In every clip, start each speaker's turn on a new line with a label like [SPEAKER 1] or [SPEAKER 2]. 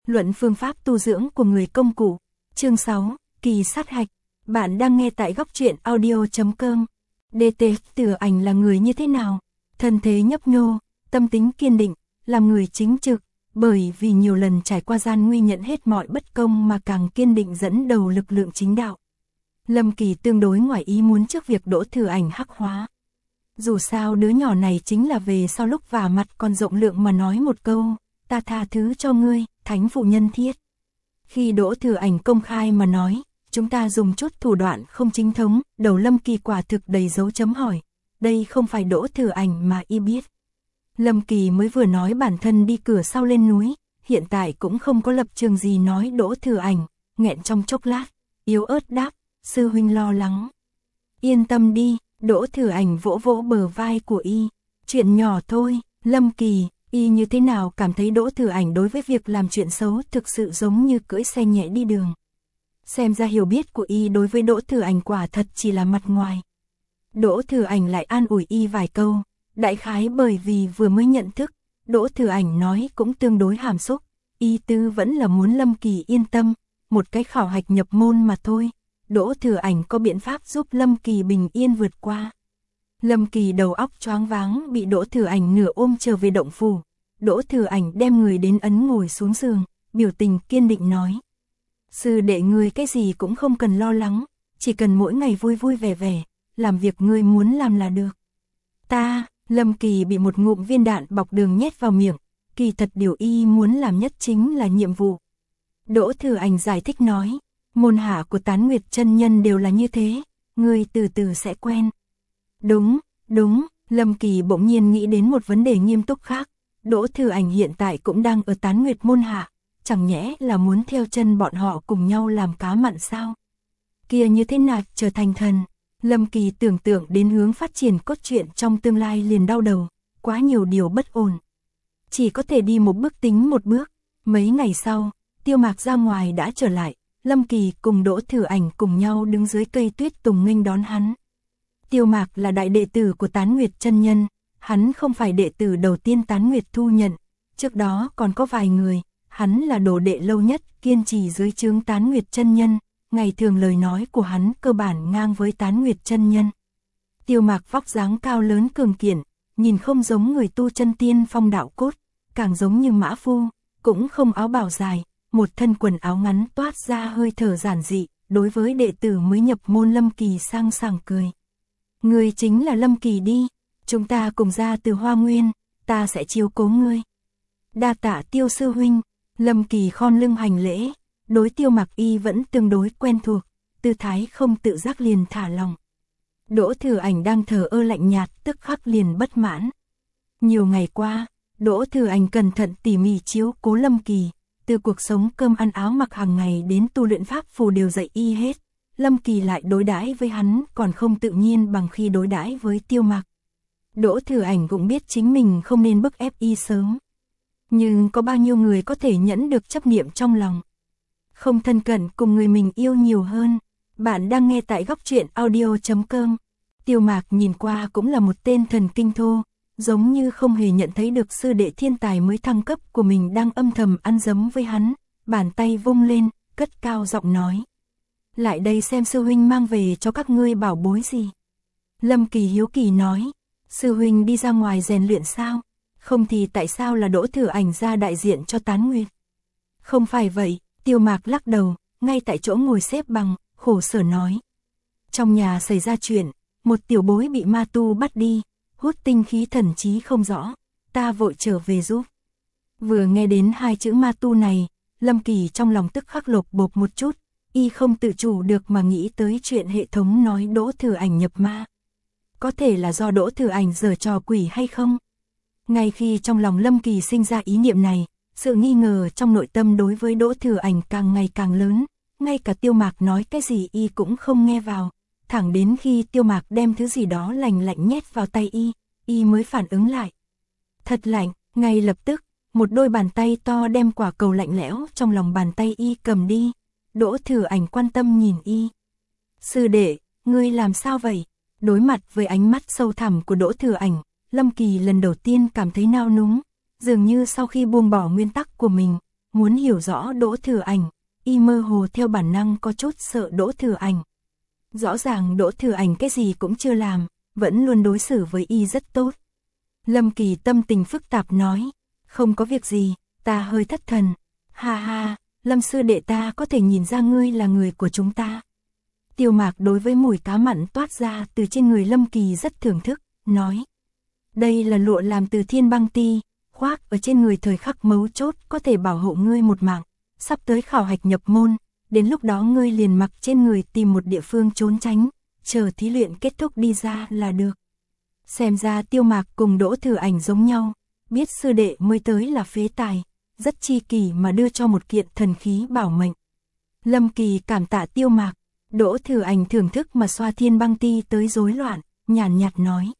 [SPEAKER 1] Luận phương pháp tu dưỡng của người công cụ. Chương 6, kỳ sát hạch. Bạn đang nghe tại góc truyện audio.com. DT Thừa Ảnh là người như thế nào? Thân thế nhấp nhô, tâm tính kiên định, làm người chính trực, bởi vì nhiều lần trải qua gian nguy nhận hết mọi bất công mà càng kiên định dẫn đầu lực lượng chính đạo. Lâm Kỳ tương đối ngoài ý muốn trước việc Đỗ Thừa Ảnh hắc hóa. Dù sao đứa nhỏ này chính là về sau lúc vả mặt còn rộng lượng mà nói một câu, ta tha thứ cho ngươi, thánh phụ nhân thiết. Khi Đỗ Thừa Ảnh công khai mà nói, chúng ta dùng chút thủ đoạn không chính thống, đầu Lâm Kỳ quả thực đầy dấu chấm hỏi. Đây không phải Đỗ Thừa Ảnh mà y biết. Lâm Kỳ mới vừa nói bản thân đi cửa sau lên núi, hiện tại cũng không có lập trường gì nói Đỗ Thừa Ảnh, nghẹn trong chốc lát, yếu ớt đáp, sư huynh lo lắng. Yên tâm đi, Đỗ Thừa Ảnh vỗ vỗ bờ vai của y, chuyện nhỏ thôi. Lâm Kỳ, y như thế nào cảm thấy Đỗ Thừa Ảnh đối với việc làm chuyện xấu thực sự giống như cưỡi xe nhẹ đi đường. Xem ra hiểu biết của y đối với Đỗ Thừa Ảnh quả thật chỉ là mặt ngoài. Đỗ Thừa Ảnh lại an ủi y vài câu, đại khái bởi vì vừa mới nhận thức, Đỗ Thừa Ảnh nói cũng tương đối hàm xúc, y tư vẫn là muốn Lâm Kỳ yên tâm, một cái khảo hạch nhập môn mà thôi. Đỗ Thừa Ảnh có biện pháp giúp Lâm Kỳ bình yên vượt qua. Lâm Kỳ đầu óc choáng váng bị Đỗ Thừa Ảnh nửa ôm trở về động phủ. Đỗ Thừa Ảnh đem người đến ấn ngồi xuống giường, biểu tình kiên định nói. Sư đệ ngươi cái gì cũng không cần lo lắng, chỉ cần mỗi ngày vui vui vẻ vẻ, làm việc ngươi muốn làm là được. Lâm Kỳ bị một ngụm viên đạn bọc đường nhét vào miệng, kỳ thật điều y muốn làm nhất chính là nhiệm vụ. Đỗ Thừa Ảnh giải thích nói, môn hạ của Tán Nguyệt chân nhân đều là như thế, ngươi từ từ sẽ quen. Đúng, Lâm Kỳ bỗng nhiên nghĩ đến một vấn đề nghiêm túc khác, Đỗ Thừa Ảnh hiện tại cũng đang ở Tán Nguyệt môn hạ, chẳng nhẽ là muốn theo chân bọn họ cùng nhau làm cá mặn sao? Kia như thế nào trở thành thần? Lâm Kỳ tưởng tượng đến hướng phát triển cốt truyện trong tương lai liền đau đầu, quá nhiều điều bất ổn. Chỉ có thể đi một bước tính một bước. Mấy ngày sau, Tiêu Mạc ra ngoài đã trở lại, Lâm Kỳ cùng Đỗ Thừa Ảnh cùng nhau đứng dưới cây tuyết tùng nghênh đón hắn. Tiêu Mạc là đại đệ tử của Tán Nguyệt chân nhân, hắn không phải đệ tử đầu tiên Tán Nguyệt thu nhận, trước đó còn có vài người, hắn là đồ đệ lâu nhất, kiên trì dưới trướng Tán Nguyệt chân nhân. Ngày thường lời nói của hắn cơ bản ngang với Tán Nguyệt chân nhân. Tiêu Mạc vóc dáng cao lớn cường kiện, nhìn không giống người tu chân tiên phong đạo cốt, càng giống như mã phu, cũng không áo bào dài, một thân quần áo ngắn toát ra hơi thở giản dị, đối với đệ tử mới nhập môn Lâm Kỳ sang sảng cười. Ngươi chính là Lâm Kỳ đi, chúng ta cùng ra từ Hoa Nguyên, ta sẽ chiếu cố ngươi. Đa tạ Tiêu sư huynh. Lâm Kỳ khom lưng hành lễ. Đối Tiêu Mạc y vẫn tương đối quen thuộc, tư thái không tự giác liền thả lòng. Đỗ Thừa Ảnh đang thờ ơ lạnh nhạt tức khắc liền bất mãn. Nhiều ngày qua, Đỗ Thừa Ảnh cẩn thận tỉ mỉ chiếu cố Lâm Kỳ, từ cuộc sống cơm ăn áo mặc hàng ngày đến tu luyện pháp phù đều dạy y hết. Lâm Kỳ lại đối đãi với hắn còn không tự nhiên bằng khi đối đãi với Tiêu Mạc. Đỗ Thừa Ảnh cũng biết chính mình không nên bức ép y sớm. Nhưng có bao nhiêu người có thể nhẫn được chấp niệm trong lòng. Không thân cận cùng người mình yêu nhiều hơn. Bạn đang nghe tại góc truyện audio.com. Tiêu Mạc nhìn qua cũng là một tên thần kinh thô, giống như không hề nhận thấy được sư đệ thiên tài mới thăng cấp của mình đang âm thầm ăn dấm với hắn, bàn tay vung lên, cất cao giọng nói. Lại đây xem sư huynh mang về cho các ngươi bảo bối gì. Lâm Kỳ hiếu kỳ nói, sư huynh đi ra ngoài rèn luyện sao? Không thì tại sao là Đỗ Thừa Ảnh ra đại diện cho Tán Nguyệt? Không phải vậy. Tiêu Mạc lắc đầu, ngay tại chỗ ngồi xếp bằng, khổ sở nói. Trong nhà xảy ra chuyện, một tiểu bối bị ma tu bắt đi, hút tinh khí thần trí không rõ, ta vội trở về giúp. Vừa nghe đến hai chữ ma tu này, Lâm Kỳ trong lòng tức khắc lột bột một chút, y không tự chủ được mà nghĩ tới chuyện hệ thống nói Đỗ Thừa Ảnh nhập ma. Có thể là do Đỗ Thừa Ảnh giở trò quỷ hay không? Ngay khi trong lòng Lâm Kỳ sinh ra ý niệm này, sự nghi ngờ trong nội tâm đối với Đỗ Thừa Ảnh càng ngày càng lớn, ngay cả Tiêu Mạc nói cái gì y cũng không nghe vào, thẳng đến khi Tiêu Mạc đem thứ gì đó lạnh lạnh nhét vào tay y mới phản ứng lại. Thật lạnh, ngay lập tức, một đôi bàn tay to đem quả cầu lạnh lẽo trong lòng bàn tay y cầm đi. Đỗ Thừa Ảnh quan tâm nhìn y. Sư đệ, ngươi làm sao vậy? Đối mặt với ánh mắt sâu thẳm của Đỗ Thừa Ảnh, Lâm Kỳ lần đầu tiên cảm thấy nao núng. Dường như sau khi buông bỏ nguyên tắc của mình, muốn hiểu rõ Đỗ Thừa Ảnh, y mơ hồ theo bản năng có chút sợ Đỗ Thừa Ảnh. Rõ ràng Đỗ Thừa Ảnh cái gì cũng chưa làm, vẫn luôn đối xử với y rất tốt. Lâm Kỳ tâm tình phức tạp nói, không có việc gì, ta hơi thất thần. Ha ha, Lâm sư đệ, ta có thể nhìn ra ngươi là người của chúng ta. Tiêu Mạc đối với mùi cá mặn toát ra từ trên người Lâm Kỳ rất thưởng thức, nói. Đây là lụa làm từ thiên băng ti, khoác ở trên người thời khắc mấu chốt có thể bảo hộ ngươi một mạng. Sắp tới khảo hạch nhập môn, đến lúc đó ngươi liền mặc trên người tìm một địa phương trốn tránh, chờ thí luyện kết thúc đi ra là được. Xem ra Tiêu Mạc cùng Đỗ Thừa Ảnh giống nhau, biết sư đệ mới tới là phế tài, rất chi kỷ mà đưa cho một kiện thần khí bảo mệnh. Lâm Kỳ cảm tạ Tiêu Mạc, Đỗ Thừa Ảnh thưởng thức mà xoa thiên băng ti tới rối loạn, nhàn nhạt nói.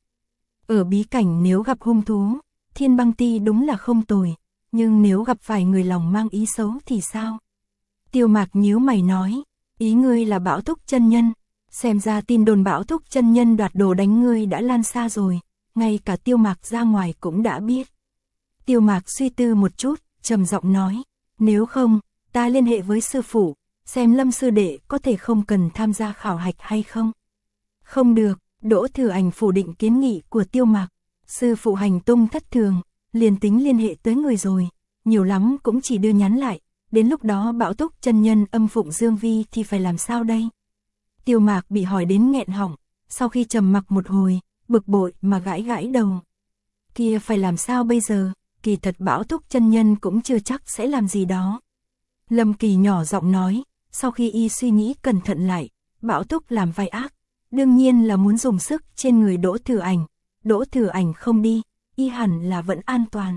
[SPEAKER 1] Ở bí cảnh nếu gặp hung thú, thiên băng ti đúng là không tồi, nhưng nếu gặp phải người lòng mang ý xấu thì sao? Tiêu Mạc nhíu mày nói, ý ngươi là Bảo Thúc chân nhân, xem ra tin đồn Bảo Thúc chân nhân đoạt đồ đánh ngươi đã lan xa rồi, ngay cả Tiêu Mạc ra ngoài cũng đã biết. Tiêu Mạc suy tư một chút, trầm giọng nói, nếu không, ta liên hệ với sư phụ, xem Lâm sư đệ có thể không cần tham gia khảo hạch hay không. Không được, Đỗ Thừa Ảnh phủ định kiến nghị của Tiêu Mạc, sư phụ hành tung thất thường, liền tính liên hệ tới người rồi, nhiều lắm cũng chỉ đưa nhắn lại, đến lúc đó Bảo Thúc chân nhân âm phụng Dương Vi thì phải làm sao đây? Tiêu Mạc bị hỏi đến nghẹn họng, sau khi trầm mặc một hồi, bực bội mà gãi gãi đầu. Kia phải làm sao bây giờ, kỳ thật Bảo Thúc chân nhân cũng chưa chắc sẽ làm gì đó. Lâm Kỳ nhỏ giọng nói, sau khi y suy nghĩ cẩn thận lại, Bảo Thúc làm vai ác, đương nhiên là muốn dùng sức trên người Đỗ Thừa Ảnh. Đỗ Thừa Ảnh không đi, y hẳn là vẫn an toàn.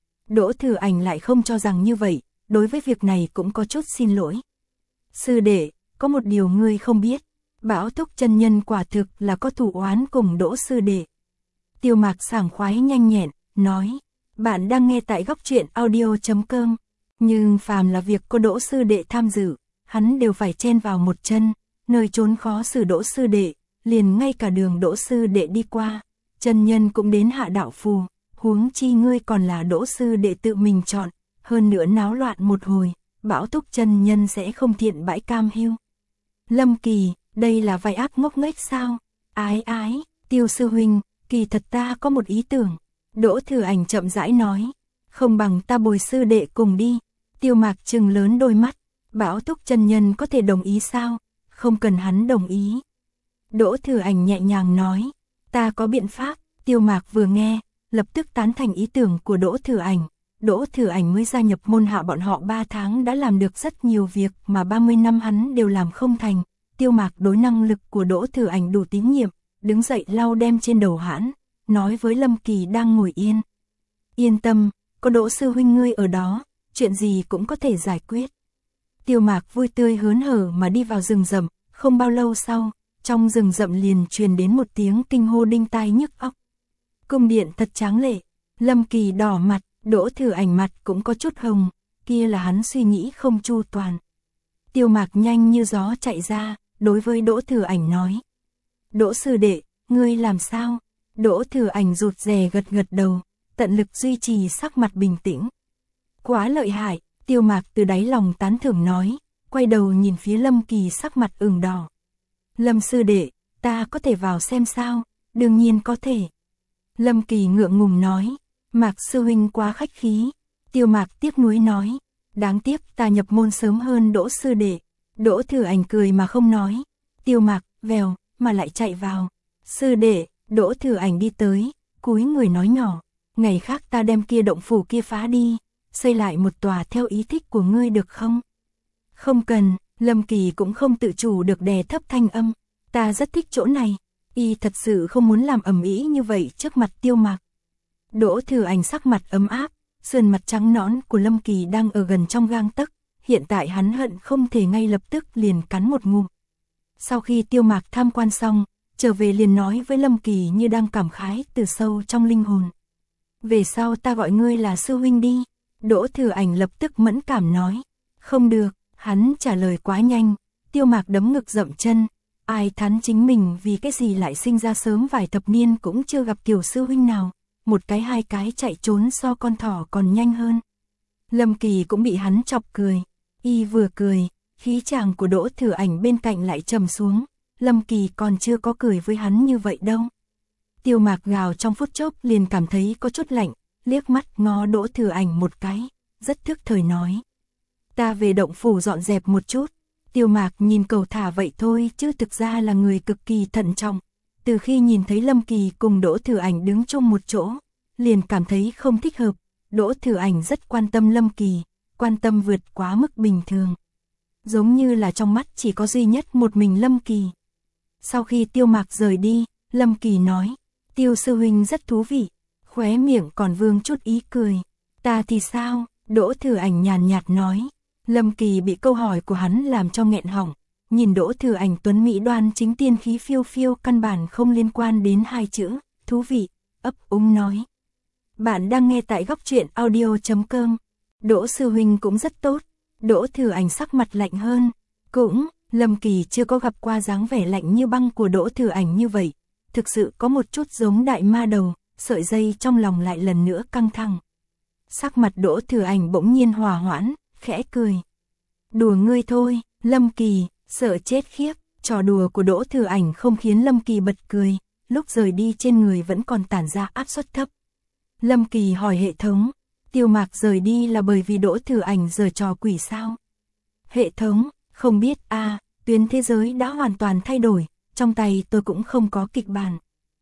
[SPEAKER 1] Đỗ Thừa Ảnh lại không cho rằng như vậy, đối với việc này cũng có chút xin lỗi. Sư đệ, có một điều ngươi không biết, Bảo Thúc chân nhân quả thực là có thù oán cùng Đỗ sư đệ. Tiêu Mạc sảng khoái nhanh nhẹn, nói, bạn đang nghe tại góc truyện audio.com, nhưng phàm là việc có Đỗ sư đệ tham dự, hắn đều phải chen vào một chân, nơi trốn khó xử Đỗ sư đệ, liền ngay cả đường Đỗ sư đệ đi qua, chân nhân cũng đến hạ đạo phù, huống chi ngươi còn là Đỗ sư đệ tự mình chọn, hơn nữa náo loạn một hồi, Bảo Thúc chân nhân sẽ không thiện bãi cam hiu. Lâm Kỳ, đây là vai ác ngốc nghếch sao? Ái ái, Tiêu sư huynh, kỳ thật ta có một ý tưởng. Đỗ Thừa Ảnh chậm rãi nói, không bằng ta bồi sư đệ cùng đi. Tiêu Mạc trừng lớn đôi mắt, Bảo Thúc chân nhân có thể đồng ý sao? Không cần hắn đồng ý. Đỗ Thừa Ảnh nhẹ nhàng nói, ta có biện pháp. Tiêu Mạc vừa nghe, lập tức tán thành ý tưởng của Đỗ Thừa Ảnh. Đỗ Thừa Ảnh mới gia nhập môn hạ bọn họ 3 tháng đã làm được rất nhiều việc mà 30 năm hắn đều làm không thành. Tiêu Mạc đối năng lực của Đỗ Thừa Ảnh đủ tín nhiệm, đứng dậy lau đem trên đầu hãn, nói với Lâm Kỳ đang ngồi yên. Yên tâm, có Đỗ sư huynh ngươi ở đó, chuyện gì cũng có thể giải quyết. Tiêu Mạc vui tươi hớn hở mà đi vào rừng rậm, không bao lâu sau, trong rừng rậm liền truyền đến một tiếng kinh hô đinh tai nhức óc. Cung điện thật tráng lệ, Lâm Kỳ đỏ mặt, Đỗ Thừa Ảnh mặt cũng có chút hồng, kia là hắn suy nghĩ không chu toàn. Tiêu Mạc nhanh như gió chạy ra, đối với Đỗ Thừa Ảnh nói. Đỗ sư đệ, ngươi làm sao? Đỗ Thừa Ảnh rụt rè gật gật đầu, tận lực duy trì sắc mặt bình tĩnh. Quá lợi hại, Tiêu Mạc từ đáy lòng tán thưởng nói, quay đầu nhìn phía Lâm Kỳ sắc mặt ửng đỏ. Lâm sư đệ, ta có thể vào xem sao? Đương nhiên có thể. Lâm Kỳ ngượng ngùng nói, Mạc sư huynh quá khách khí. Tiêu Mạc tiếc nuối nói, đáng tiếc ta nhập môn sớm hơn Đỗ sư đệ. Đỗ Thừa Ảnh cười mà không nói. Tiêu Mạc, vèo, mà lại chạy vào. Sư đệ, Đỗ Thừa Ảnh đi tới, cúi người nói nhỏ, ngày khác ta đem kia động phủ kia phá đi, xây lại một tòa theo ý thích của ngươi được không? Không cần, Lâm Kỳ cũng không tự chủ được đè thấp thanh âm, ta rất thích chỗ này, y thật sự không muốn làm ầm ĩ như vậy trước mặt Tiêu Mạc. Đỗ Thừa Ảnh sắc mặt ấm áp, sườn mặt trắng nõn của Lâm Kỳ đang ở gần trong gang tấc, hiện tại hắn hận không thể ngay lập tức liền cắn một ngụm. Sau khi Tiêu Mạc tham quan xong, trở về liền nói với Lâm Kỳ như đang cảm khái từ sâu trong linh hồn. Về sau ta gọi ngươi là sư huynh đi. Đỗ Thừa Ảnh lập tức mẫn cảm nói. Không được, hắn trả lời quá nhanh. Tiêu Mạc đấm ngực dậm chân. Ai thán chính mình vì cái gì lại sinh ra sớm vài thập niên cũng chưa gặp kiểu sư huynh nào. Một cái hai cái chạy trốn so con thỏ còn nhanh hơn. Lâm Kỳ cũng bị hắn chọc cười. Y vừa cười, khí chàng của Đỗ Thừa Ảnh bên cạnh lại trầm xuống. Lâm Kỳ còn chưa có cười với hắn như vậy đâu. Tiêu Mạc gào trong phút chốc liền cảm thấy có chút lạnh, liếc mắt ngó Đỗ Thừa Ảnh một cái, rất thức thời nói. Ta về động phủ dọn dẹp một chút. Tiêu Mạc nhìn cầu thả vậy thôi chứ thực ra là người cực kỳ thận trọng. Từ khi nhìn thấy Lâm Kỳ cùng Đỗ Thừa Ảnh đứng chung một chỗ, liền cảm thấy không thích hợp. Đỗ Thừa Ảnh rất quan tâm Lâm Kỳ, quan tâm vượt quá mức bình thường. Giống như là trong mắt chỉ có duy nhất một mình Lâm Kỳ. Sau khi Tiêu Mạc rời đi, Lâm Kỳ nói, Tiêu sư huynh rất thú vị, khóe miệng còn vương chút ý cười. Ta thì sao? Đỗ Thừa Ảnh nhàn nhạt nói. Lâm Kỳ bị câu hỏi của hắn làm cho nghẹn họng, nhìn Đỗ Thừa Ảnh tuấn mỹ đoan chính tiên khí phiêu phiêu căn bản không liên quan đến hai chữ, thú vị, ấp úng nói. Bạn đang nghe tại góc truyện audio.com. Đỗ sư huynh cũng rất tốt. Đỗ Thừa Ảnh sắc mặt lạnh hơn. Cũng, Lâm Kỳ chưa có gặp qua dáng vẻ lạnh như băng của Đỗ Thừa Ảnh như vậy. Thực sự có một chút giống đại ma đầu, sợi dây trong lòng lại lần nữa căng thẳng. Sắc mặt Đỗ Thừa Ảnh bỗng nhiên hòa hoãn, khẽ cười. Đùa ngươi thôi, Lâm Kỳ, sợ chết khiếp. Trò đùa của Đỗ Thừa Ảnh không khiến Lâm Kỳ bật cười, lúc rời đi trên người vẫn còn tản ra áp suất thấp. Lâm Kỳ hỏi hệ thống, Tiêu Mạc rời đi là bởi vì Đỗ Thừa Ảnh giở trò quỷ sao? Hệ thống, không biết tuyến thế giới đã hoàn toàn thay đổi, trong tay tôi cũng không có kịch bản.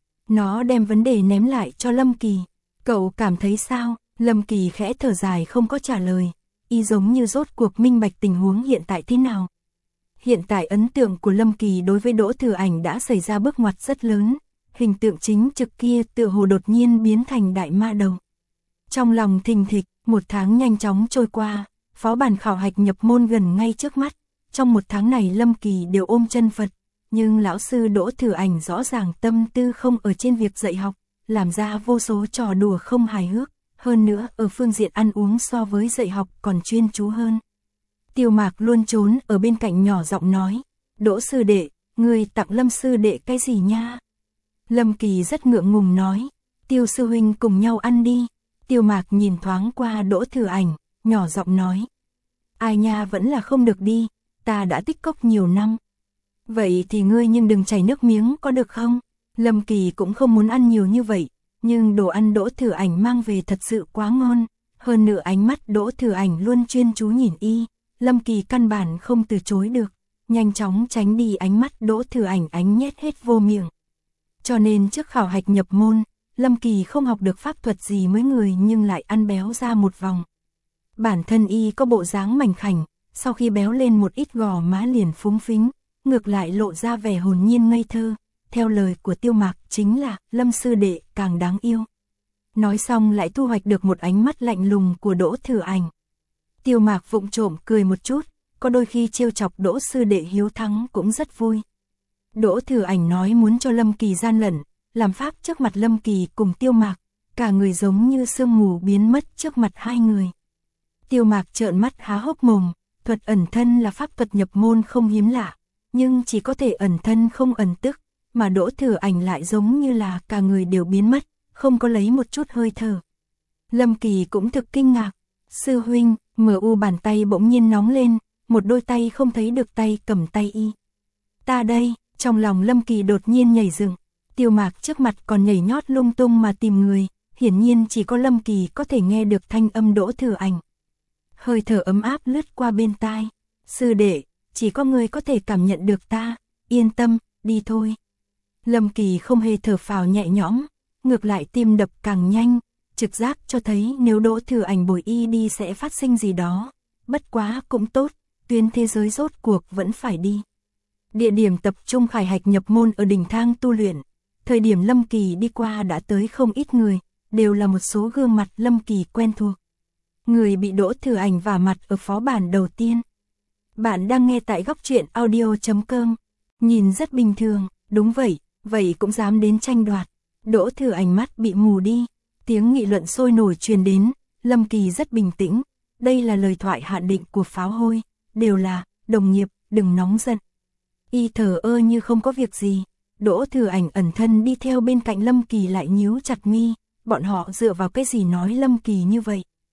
[SPEAKER 1] Nó đem vấn đề ném lại cho Lâm Kỳ. Cậu cảm thấy sao? Lâm Kỳ khẽ thở dài không có trả lời. Y giống như rốt cuộc minh bạch tình huống hiện tại thế nào. Hiện tại ấn tượng của Lâm Kỳ đối với Đỗ Thừa Ảnh đã xảy ra bước ngoặt rất lớn. Hình tượng chính trực kia tựa hồ đột nhiên biến thành đại ma đầu. Trong lòng thình thịch, một tháng nhanh chóng trôi qua, phó bản khảo hạch nhập môn gần ngay trước mắt. Trong một tháng này Lâm Kỳ đều ôm chân Phật, nhưng lão sư Đỗ Thừa Ảnh rõ ràng tâm tư không ở trên việc dạy học, làm ra vô số trò đùa không hài hước, hơn nữa ở phương diện ăn uống so với dạy học còn chuyên chú hơn. Tiêu Mạc luôn trốn ở bên cạnh nhỏ giọng nói, Đỗ sư đệ, người tặng Lâm sư đệ cái gì nha? Lâm Kỳ rất ngượng ngùng nói, Tiêu sư huynh cùng nhau ăn đi. Tiêu Mạc nhìn thoáng qua Đỗ Thừa Ảnh, nhỏ giọng nói, ai nha vẫn là không được đi, ta đã tích cóp nhiều năm. Vậy thì ngươi nhưng đừng chảy nước miếng có được không? Lâm Kỳ cũng không muốn ăn nhiều như vậy, nhưng đồ ăn Đỗ Thừa Ảnh mang về thật sự quá ngon, hơn nữa ánh mắt Đỗ Thừa Ảnh luôn chuyên chú nhìn y, Lâm Kỳ căn bản không từ chối được, nhanh chóng tránh đi ánh mắt Đỗ Thừa Ảnh ánh nhét hết vô miệng. Cho nên trước khảo hạch nhập môn, Lâm Kỳ không học được pháp thuật gì mới người nhưng lại ăn béo ra một vòng. Bản thân y có bộ dáng mảnh khảnh, sau khi béo lên một ít gò má liền phúng phính, ngược lại lộ ra vẻ hồn nhiên ngây thơ. Theo lời của Tiêu Mạc chính là Lâm sư đệ càng đáng yêu. Nói xong lại thu hoạch được một ánh mắt lạnh lùng của Đỗ Thừa Ảnh. Tiêu Mạc vụng trộm cười một chút, có đôi khi trêu chọc Đỗ sư đệ hiếu thắng cũng rất vui. Đỗ Thừa Ảnh nói muốn cho Lâm Kỳ gian lận, làm pháp trước mặt Lâm Kỳ cùng Tiêu Mạc, cả người giống như sương mù biến mất trước mặt hai người. Tiêu Mạc trợn mắt há hốc mồm, thuật ẩn thân là pháp thuật nhập môn không hiếm lạ, nhưng chỉ có thể ẩn thân không ẩn tức, mà Đỗ Thừa Ảnh lại giống như là cả người đều biến mất, không có lấy một chút hơi thở. Lâm Kỳ cũng thực kinh ngạc, sư huynh, bàn tay bỗng nhiên nóng lên, một đôi tay không thấy được tay cầm tay y. Ta đây, trong lòng Lâm Kỳ đột nhiên nhảy dựng. Tiêu Mạc trước mặt còn nhảy nhót lung tung mà tìm người, hiển nhiên chỉ có Lâm Kỳ có thể nghe được thanh âm Đỗ Thừa Ảnh. Hơi thở ấm áp lướt qua bên tai, sư đệ, chỉ có người có thể cảm nhận được ta, yên tâm, đi thôi. Lâm Kỳ không hề thở phào nhẹ nhõm, ngược lại tim đập càng nhanh, trực giác cho thấy nếu Đỗ Thừa Ảnh bồi y đi sẽ phát sinh gì đó, bất quá cũng tốt, tuyến thế giới rốt cuộc vẫn phải đi. Địa điểm tập trung khảo hạch nhập môn ở đỉnh thang tu luyện. Thời điểm Lâm Kỳ đi qua đã tới không ít người, đều là một số gương mặt Lâm Kỳ quen thuộc. Người bị Đỗ Thừa Ảnh vả mặt ở phó bản đầu tiên. Bạn đang nghe tại góc truyện audio.com. Nhìn rất bình thường, đúng vậy cũng dám đến tranh đoạt. Đỗ Thừa Ảnh mắt bị mù đi. Tiếng nghị luận sôi nổi truyền đến, Lâm Kỳ rất bình tĩnh. Đây là lời thoại hạn định của pháo hôi, đều là, đồng nghiệp, đừng nóng giận. Y thờ ơ như không có việc gì. Đỗ Thừa Ảnh ẩn thân đi theo bên cạnh Lâm Kỳ lại nhíu chặt mi, bọn họ dựa vào cái gì nói Lâm Kỳ như vậy?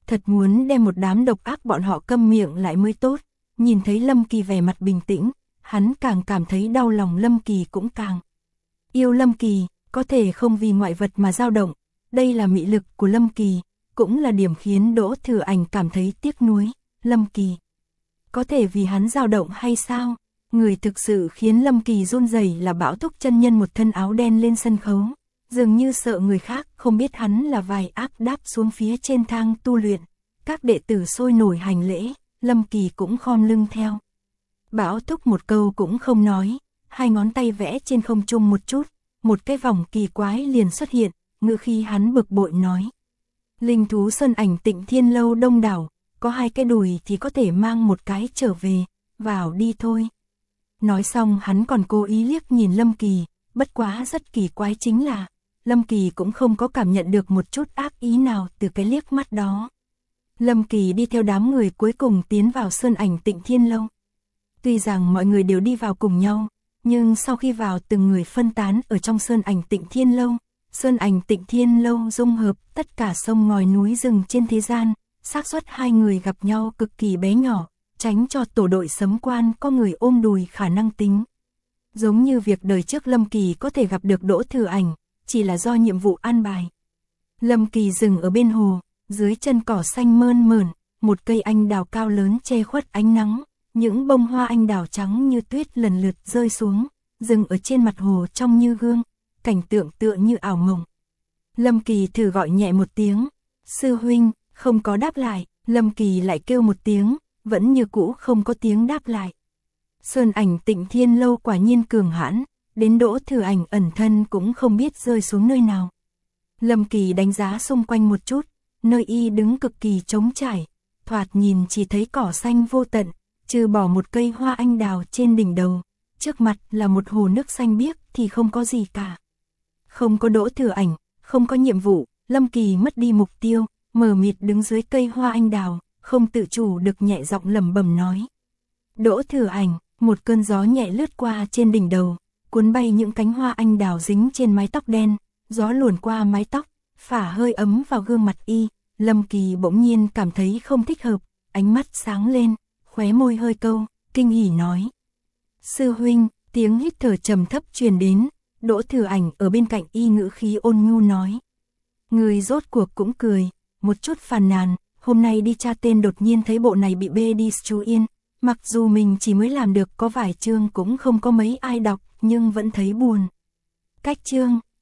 [SPEAKER 1] thật muốn đem một đám độc ác bọn họ câm miệng lại mới tốt. Nhìn thấy Lâm Kỳ vẻ mặt bình tĩnh, hắn càng cảm thấy đau lòng, Lâm Kỳ cũng càng yêu Lâm Kỳ, có thể không vì ngoại vật mà dao động. Đây là mị lực của Lâm Kỳ, cũng là điểm khiến Đỗ Thừa Ảnh cảm thấy tiếc nuối. Lâm Kỳ có thể vì hắn dao động hay sao? Người thực sự khiến Lâm Kỳ run rẩy là Bảo Thúc chân nhân một thân áo đen lên sân khấu, dường như sợ người khác không biết hắn là vài áp đáp xuống phía trên thang tu luyện. Các đệ tử sôi nổi hành lễ, Lâm Kỳ cũng khom lưng theo. Bảo Thúc một câu cũng không nói, hai ngón tay vẽ trên không trung một chút, một cái vòng kỳ quái liền xuất hiện, ngữ khi hắn bực bội nói. Linh thú Sơn Ảnh Tịnh Thiên Lâu đông đảo, có 2 cái đùi thì có thể mang một cái trở về, vào đi thôi. Nói xong hắn còn cố ý liếc nhìn Lâm Kỳ, bất quá rất kỳ quái chính là, Lâm Kỳ cũng không có cảm nhận được một chút ác ý nào từ cái liếc mắt đó. Lâm Kỳ đi theo đám người cuối cùng tiến vào Sơn Ảnh Tịnh Thiên Lâu. Tuy rằng mọi người đều đi vào cùng nhau, nhưng sau khi vào từng người phân tán ở trong Sơn Ảnh Tịnh Thiên Lâu. Sơn Ảnh Tịnh Thiên Lâu dung hợp tất cả sông ngòi núi rừng trên thế gian, xác suất 2 người gặp nhau cực kỳ bé nhỏ, tránh cho tổ đội sấm quan có người ôm đùi khả năng tính. Giống như việc đời trước Lâm Kỳ có thể gặp được Đỗ Thừa Ảnh, chỉ là do nhiệm vụ an bài. Lâm Kỳ dừng ở bên hồ, dưới chân cỏ xanh mơn mởn, một cây anh đào cao lớn che khuất ánh nắng, những bông hoa anh đào trắng như tuyết lần lượt rơi xuống, dừng ở trên mặt hồ trông như gương, cảnh tượng tựa như ảo mộng. Lâm Kỳ thử gọi nhẹ một tiếng, sư huynh, không có đáp lại, Lâm Kỳ lại kêu một tiếng, vẫn như cũ không có tiếng đáp lại. Sơn Ảnh Tịnh Thiên Lâu quả nhiên cường hãn, đến Đỗ Thừa Ảnh ẩn thân cũng không biết rơi xuống nơi nào. Lâm Kỳ đánh giá xung quanh một chút, nơi y đứng cực kỳ trống trải, thoạt nhìn chỉ thấy cỏ xanh vô tận, trừ bỏ một cây hoa anh đào trên đỉnh đầu, trước mặt là một hồ nước xanh biếc thì không có gì cả. Không có Đỗ Thừa Ảnh, không có nhiệm vụ, Lâm Kỳ mất đi mục tiêu, mờ mịt đứng dưới cây hoa anh đào, không tự chủ được nhẹ giọng lẩm bẩm nói. Đỗ Thừa Ảnh, một cơn gió nhẹ lướt qua trên đỉnh đầu, cuốn bay những cánh hoa anh đào dính trên mái tóc đen, gió luồn qua mái tóc, phả hơi ấm vào gương mặt y. Lâm Kỳ bỗng nhiên cảm thấy không thích hợp, ánh mắt sáng lên, khóe môi hơi câu, kinh hỉ nói. Sư huynh, tiếng hít thở trầm thấp truyền đến, Đỗ Thừa Ảnh ở bên cạnh y ngữ khí ôn nhu nói. Người rốt cuộc cũng cười, một chút phàn nàn, hôm nay đi tra tên đột nhiên thấy bộ này bị bê đi chú yên, mặc dù mình chỉ mới làm được có vài chương cũng không có mấy ai đọc, nhưng vẫn thấy buồn. Cách chương